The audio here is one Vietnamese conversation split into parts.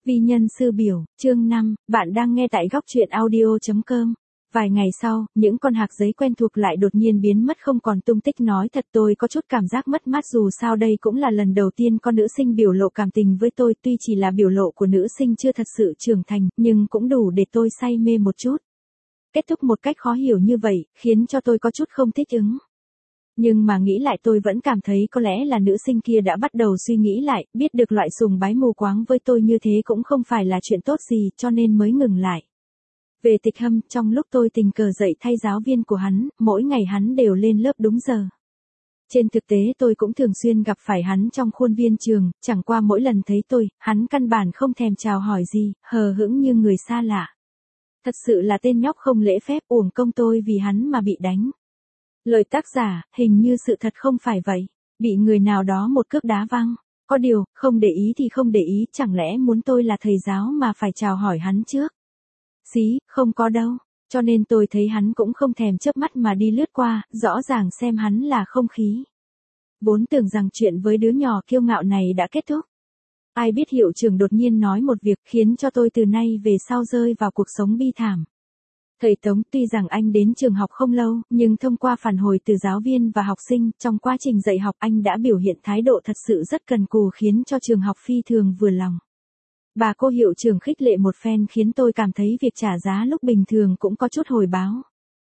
Vi nhân sư biểu, chương 5, bạn đang nghe tại góc truyện audio.com. Vài ngày sau, những con hạc giấy quen thuộc lại đột nhiên biến mất không còn tung tích, nói thật tôi có chút cảm giác mất mát, dù sao đây cũng là lần đầu tiên con nữ sinh biểu lộ cảm tình với tôi, tuy chỉ là biểu lộ của nữ sinh chưa thật sự trưởng thành, nhưng cũng đủ để tôi say mê một chút. Kết thúc một cách khó hiểu như vậy, khiến cho tôi có chút không thích ứng. Nhưng mà nghĩ lại tôi vẫn cảm thấy có lẽ là nữ sinh kia đã bắt đầu suy nghĩ lại, biết được loại sùng bái mù quáng với tôi như thế cũng không phải là chuyện tốt gì, cho nên mới ngừng lại. Về Tịch Hâm, trong lúc tôi tình cờ dạy thay giáo viên của hắn, mỗi ngày hắn đều lên lớp đúng giờ. Trên thực tế tôi cũng thường xuyên gặp phải hắn trong khuôn viên trường, chẳng qua mỗi lần thấy tôi, hắn căn bản không thèm chào hỏi gì, hờ hững như người xa lạ. Thật sự là tên nhóc không lễ phép, uổng công tôi vì hắn mà bị đánh. Lời tác giả, hình như sự thật không phải vậy. Bị người nào đó một cước đá văng. Có điều, không để ý thì không để ý, chẳng lẽ muốn tôi là thầy giáo mà phải chào hỏi hắn trước? Xí, không có đâu. Cho nên tôi thấy hắn cũng không thèm chớp mắt mà đi lướt qua, rõ ràng xem hắn là không khí. Vốn tưởng rằng chuyện với đứa nhỏ kiêu ngạo này đã kết thúc. Ai biết hiệu trưởng đột nhiên nói một việc khiến cho tôi từ nay về sau rơi vào cuộc sống bi thảm. Thầy Tống, tuy rằng anh đến trường học không lâu, nhưng thông qua phản hồi từ giáo viên và học sinh, trong quá trình dạy học anh đã biểu hiện thái độ thật sự rất cần cù, khiến cho trường học phi thường vừa lòng. Bà cô hiệu trưởng khích lệ một phen khiến tôi cảm thấy việc trả giá lúc bình thường cũng có chút hồi báo.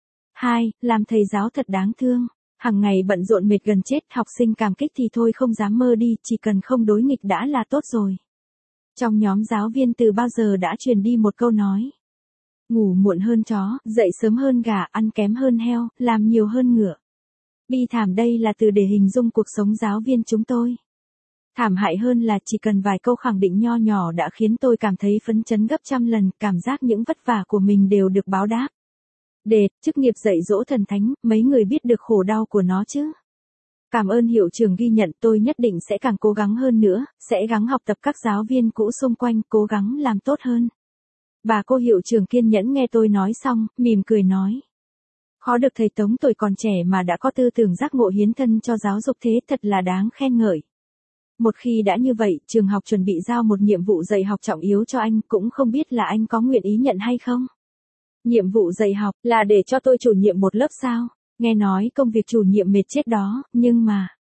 2. Làm thầy giáo thật đáng thương. Hằng ngày bận rộn mệt gần chết, học sinh cảm kích thì thôi không dám mơ đi, chỉ cần không đối nghịch đã là tốt rồi. Trong nhóm giáo viên từ bao giờ đã truyền đi một câu nói. Ngủ muộn hơn chó, dậy sớm hơn gà, ăn kém hơn heo, làm nhiều hơn ngựa. Bi thảm đây là từ để hình dung cuộc sống giáo viên chúng tôi. Thảm hại hơn là chỉ cần vài câu khẳng định nho nhỏ đã khiến tôi cảm thấy phấn chấn gấp trăm lần, cảm giác những vất vả của mình đều được báo đáp. Chức nghiệp dạy dỗ thần thánh, mấy người biết được khổ đau của nó chứ. Cảm ơn hiệu trưởng ghi nhận, tôi nhất định sẽ càng cố gắng hơn nữa, sẽ gắng học tập các giáo viên cũ xung quanh, cố gắng làm tốt hơn. Bà cô hiệu trưởng kiên nhẫn nghe tôi nói xong, mỉm cười nói. Khó được thầy Tống tuổi còn trẻ mà đã có tư tưởng giác ngộ hiến thân cho giáo dục, thế thật là đáng khen ngợi. Một khi đã như vậy, trường học chuẩn bị giao một nhiệm vụ dạy học trọng yếu cho anh, cũng không biết là anh có nguyện ý nhận hay không? Nhiệm vụ dạy học là để cho tôi chủ nhiệm một lớp sao? Nghe nói công việc chủ nhiệm mệt chết đó, nhưng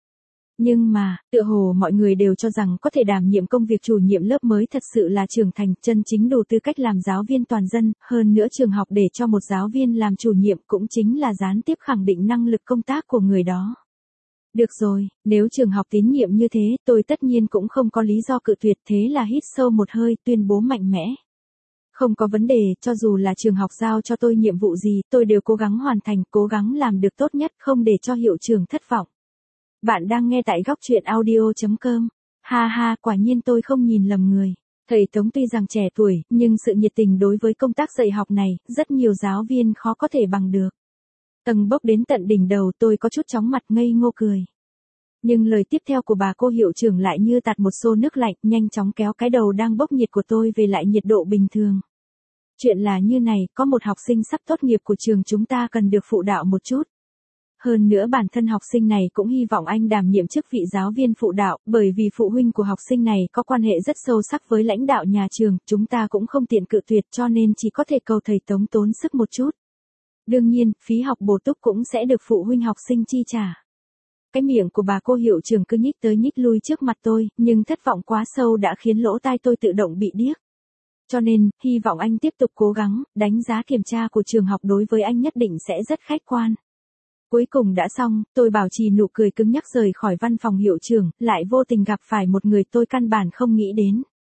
mà, tựa hồ mọi người đều cho rằng có thể đảm nhiệm công việc chủ nhiệm lớp mới thật sự là trưởng thành, chân chính đủ tư cách làm giáo viên toàn dân, hơn nữa trường học để cho một giáo viên làm chủ nhiệm cũng chính là gián tiếp khẳng định năng lực công tác của người đó. Được rồi, nếu trường học tín nhiệm như thế, tôi tất nhiên cũng không có lý do cự tuyệt, thế là hít sâu một hơi, tuyên bố mạnh mẽ. Không có vấn đề, cho dù là trường học giao cho tôi nhiệm vụ gì, tôi đều cố gắng hoàn thành, cố gắng làm được tốt nhất, không để cho hiệu trưởng thất vọng. Bạn đang nghe tại góc truyện audio.com. Ha ha, quả nhiên tôi không nhìn lầm người. Thầy Tống tuy rằng trẻ tuổi, nhưng sự nhiệt tình đối với công tác dạy học này, rất nhiều giáo viên khó có thể bằng được. Tầng bốc đến tận đỉnh đầu, tôi có chút chóng mặt ngây ngô cười. Nhưng lời tiếp theo của bà cô hiệu trưởng lại như tạt một xô nước lạnh, nhanh chóng kéo cái đầu đang bốc nhiệt của tôi về lại nhiệt độ bình thường. Chuyện là như này, có một học sinh sắp tốt nghiệp của trường chúng ta cần được phụ đạo một chút. Hơn nữa bản thân học sinh này cũng hy vọng anh đảm nhiệm chức vị giáo viên phụ đạo, bởi vì phụ huynh của học sinh này có quan hệ rất sâu sắc với lãnh đạo nhà trường, chúng ta cũng không tiện cự tuyệt cho nên chỉ có thể cầu thầy Tống tốn sức một chút. Đương nhiên, phí học bổ túc cũng sẽ được phụ huynh học sinh chi trả. Cái miệng của bà cô hiệu trưởng cứ nhích tới nhích lui trước mặt tôi, nhưng thất vọng quá sâu đã khiến lỗ tai tôi tự động bị điếc. Cho nên, hy vọng anh tiếp tục cố gắng, đánh giá kiểm tra của trường học đối với anh nhất định sẽ rất khách quan. Cuối cùng đã xong, tôi bảo trì nụ cười cứng nhắc rời khỏi văn phòng hiệu trưởng, lại vô tình gặp phải một người tôi căn bản không nghĩ đến.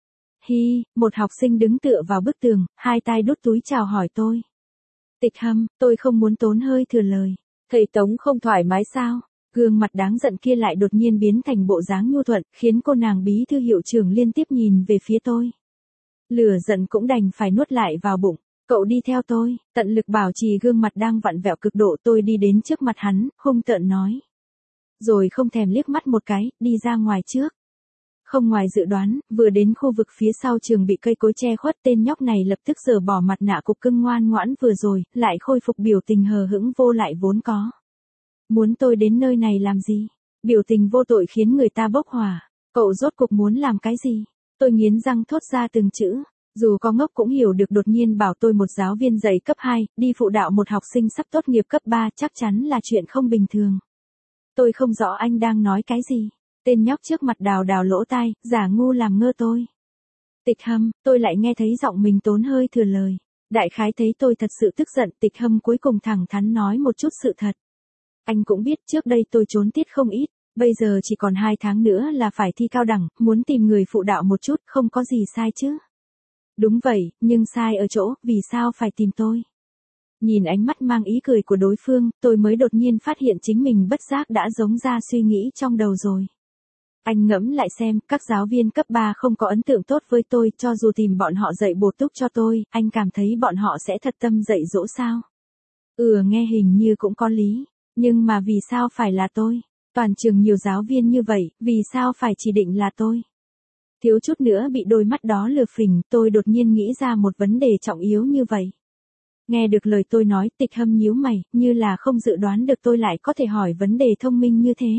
Một học sinh đứng tựa vào bức tường, hai tay đút túi chào hỏi tôi. Tịch Hâm, tôi không muốn tốn hơi thừa lời. Thầy Tống không thoải mái sao? Gương mặt đáng giận kia lại đột nhiên biến thành bộ dáng nhu thuận, khiến cô nàng bí thư hiệu trưởng liên tiếp nhìn về phía tôi. Lửa giận cũng đành phải nuốt lại vào bụng. Cậu đi theo tôi, tận lực bảo trì gương mặt đang vặn vẹo cực độ, tôi đi đến trước mặt hắn, hung tợn nói. Rồi không thèm liếc mắt một cái, đi ra ngoài trước. Không ngoài dự đoán, vừa đến khu vực phía sau trường bị cây cối che khuất, tên nhóc này lập tức giở bỏ mặt nạ cục cưng ngoan ngoãn vừa rồi, lại khôi phục biểu tình hờ hững vô lại vốn có. Muốn tôi đến nơi này làm gì? Biểu tình vô tội khiến người ta bốc hỏa. Cậu rốt cuộc muốn làm cái gì? Tôi nghiến răng thốt ra từng chữ. Dù có ngốc cũng hiểu được, đột nhiên bảo tôi một giáo viên dạy cấp 2, đi phụ đạo một học sinh sắp tốt nghiệp cấp 3 chắc chắn là chuyện không bình thường. Tôi không rõ anh đang nói cái gì. Tên nhóc trước mặt đào đào lỗ tai, giả ngu làm ngơ tôi. Tịch Hâm, tôi lại nghe thấy giọng mình tốn hơi thừa lời. Đại khái thấy tôi thật sự tức giận, Tịch Hâm cuối cùng thẳng thắn nói một chút sự thật. Anh cũng biết trước đây tôi trốn tiết không ít, bây giờ chỉ còn 2 tháng nữa là phải thi cao đẳng, muốn tìm người phụ đạo một chút, không có gì sai chứ. Đúng vậy, nhưng sai ở chỗ, vì sao phải tìm tôi? Nhìn ánh mắt mang ý cười của đối phương, tôi mới đột nhiên phát hiện chính mình bất giác đã giống ra suy nghĩ trong đầu rồi. Anh ngẫm lại xem, các giáo viên cấp 3 không có ấn tượng tốt với tôi, cho dù tìm bọn họ dạy bổ túc cho tôi, anh cảm thấy bọn họ sẽ thật tâm dạy dỗ sao? Nghe hình như cũng có lý, nhưng mà vì sao phải là tôi? Toàn trường nhiều giáo viên như vậy, vì sao phải chỉ định là tôi? Thiếu chút nữa bị đôi mắt đó lừa phỉnh, tôi đột nhiên nghĩ ra một vấn đề trọng yếu như vậy. Nghe được lời tôi nói, Tịch Hâm nhíu mày, như là không dự đoán được tôi lại có thể hỏi vấn đề thông minh như thế.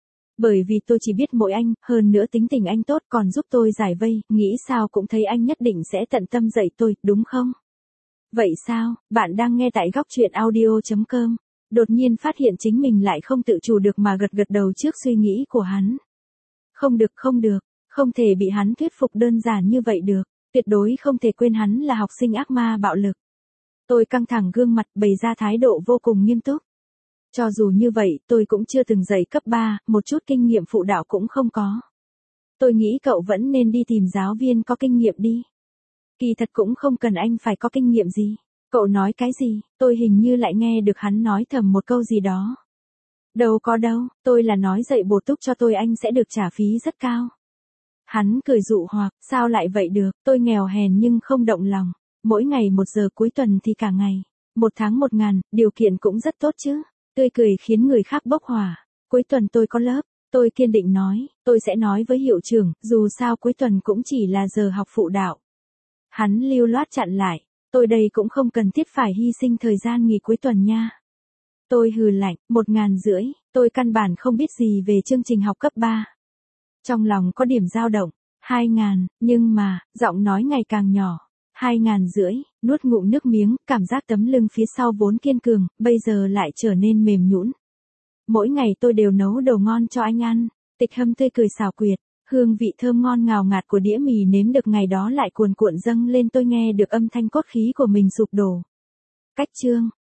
Bởi vì tôi chỉ biết mỗi anh, hơn nữa tính tình anh tốt còn giúp tôi giải vây, nghĩ sao cũng thấy anh nhất định sẽ tận tâm dạy tôi, đúng không? Vậy sao, bạn đang nghe tại góc truyện audio.com. Đột nhiên phát hiện chính mình lại không tự chủ được mà gật gật đầu trước suy nghĩ của hắn. Không được, không thể bị hắn thuyết phục đơn giản như vậy được, tuyệt đối không thể quên hắn là học sinh ác ma bạo lực. Tôi căng thẳng gương mặt bày ra thái độ vô cùng nghiêm túc. Cho dù như vậy, tôi cũng chưa từng dạy cấp 3, một chút kinh nghiệm phụ đạo cũng không có. Tôi nghĩ cậu vẫn nên đi tìm giáo viên có kinh nghiệm đi. Kỳ thật cũng không cần anh phải có kinh nghiệm gì. Cậu nói cái gì? Tôi hình như lại nghe được hắn nói thầm một câu gì đó. Đâu có đâu, tôi là nói dạy bổ túc cho tôi anh sẽ được trả phí rất cao. Hắn cười dụ hoặc, sao lại vậy được, tôi nghèo hèn nhưng không động lòng. Mỗi ngày 1 giờ, cuối tuần thì cả ngày. 1 tháng 1.000, điều kiện cũng rất tốt chứ. Tươi cười khiến người khác bốc hỏa. Cuối tuần tôi có lớp. Tôi kiên định nói, tôi sẽ nói với hiệu trưởng, dù sao cuối tuần cũng chỉ là giờ học phụ đạo. Hắn lưu loát chặn lại, tôi đây cũng không cần thiết phải hy sinh thời gian nghỉ cuối tuần nha. Tôi hừ lạnh, 1.500, tôi căn bản không biết gì về chương trình học cấp 3. Trong lòng có điểm dao động, 2.000, nhưng mà, giọng nói ngày càng nhỏ. 2.500, nuốt ngụm nước miếng, cảm giác tấm lưng phía sau vốn kiên cường, bây giờ lại trở nên mềm nhũn. Mỗi ngày tôi đều nấu đồ ngon cho anh ăn. Tịch Hâm tươi cười xảo quyệt, hương vị thơm ngon ngào ngạt của đĩa mì nếm được ngày đó lại cuồn cuộn dâng lên, tôi nghe được âm thanh cốt khí của mình sụp đổ. Cách chương